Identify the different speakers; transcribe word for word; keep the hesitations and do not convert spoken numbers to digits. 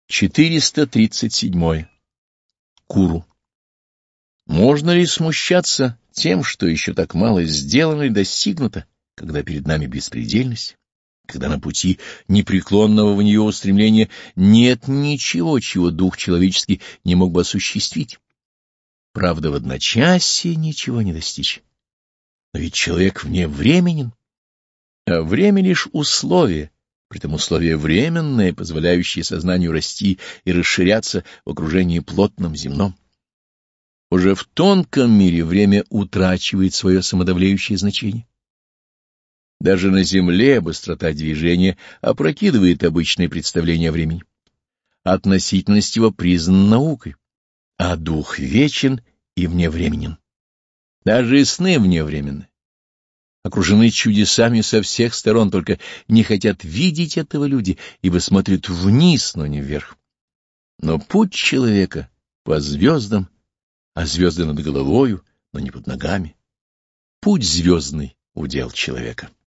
Speaker 1: четыреста тридцать седьмое. Куру. Можно ли смущаться тем, что еще так мало сделано и достигнуто, когда перед нами беспредельность, когда на пути непреклонного в нее устремления нет ничего, чего дух человеческий не мог бы осуществить? Правда, в одночасье ничего не достичь. Но ведь человек вне временен, а время лишь условие, притом условие временное, позволяющее сознанию расти и расширяться в окружении плотном земном. Уже в тонком мире время утрачивает свое самодовлеющее значение. Даже на земле быстрота движения опрокидывает обычные представления о времени. Относительность его признана наукой, а дух вечен и вневременен. Даже и сны вневременны. Окружены чудесами со всех сторон, только не хотят видеть этого люди, ибо смотрят вниз, но не вверх. Но путь человека по звездам, а звезды над головою, но не под ногами. Путь звездный — удел человека.